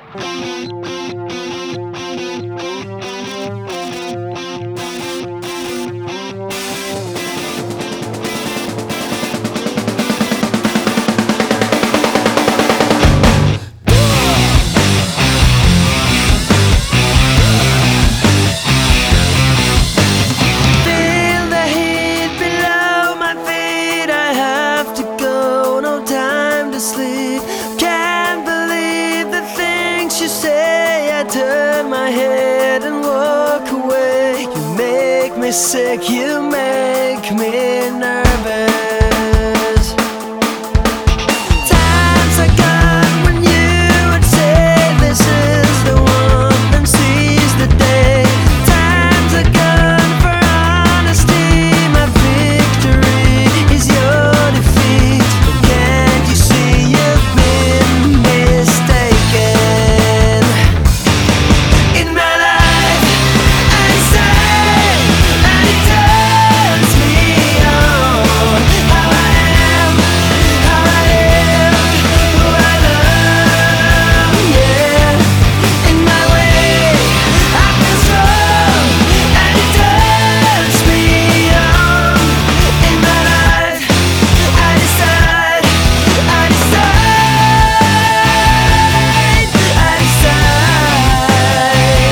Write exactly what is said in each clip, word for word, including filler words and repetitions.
Sleep. Can't believe the things you say. I turn my head and walk away. You make me sick, you make me nervous. Times are gone when you would say this is the one and seize the day. Times are gone for honesty. My victory is your defeat. Can't you see you've been mistaken? In my life I say, and it turns me on. How I am, how I am, who I love, yeah. In my way I feel strong, and it turns me on. In my life I decide, I decide, I decide.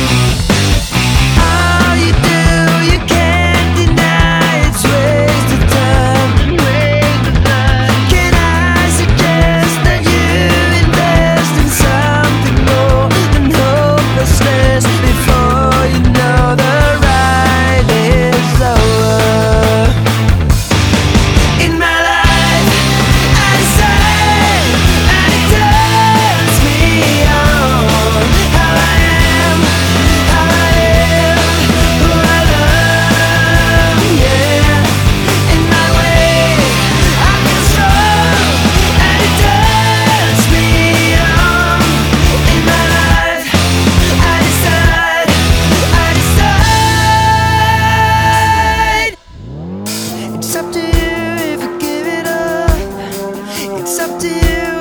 All you do, you can't deny it's wasted time. Can I suggest that you invest in something more than hopelessness before you know the ride is over? In my life I decide, and it turns me on. How I am, how I am, who I love, yeah. In my way I feel strong, and it turns me on. In my life I decide, I decide. It's up to you if you give it up. It's up to you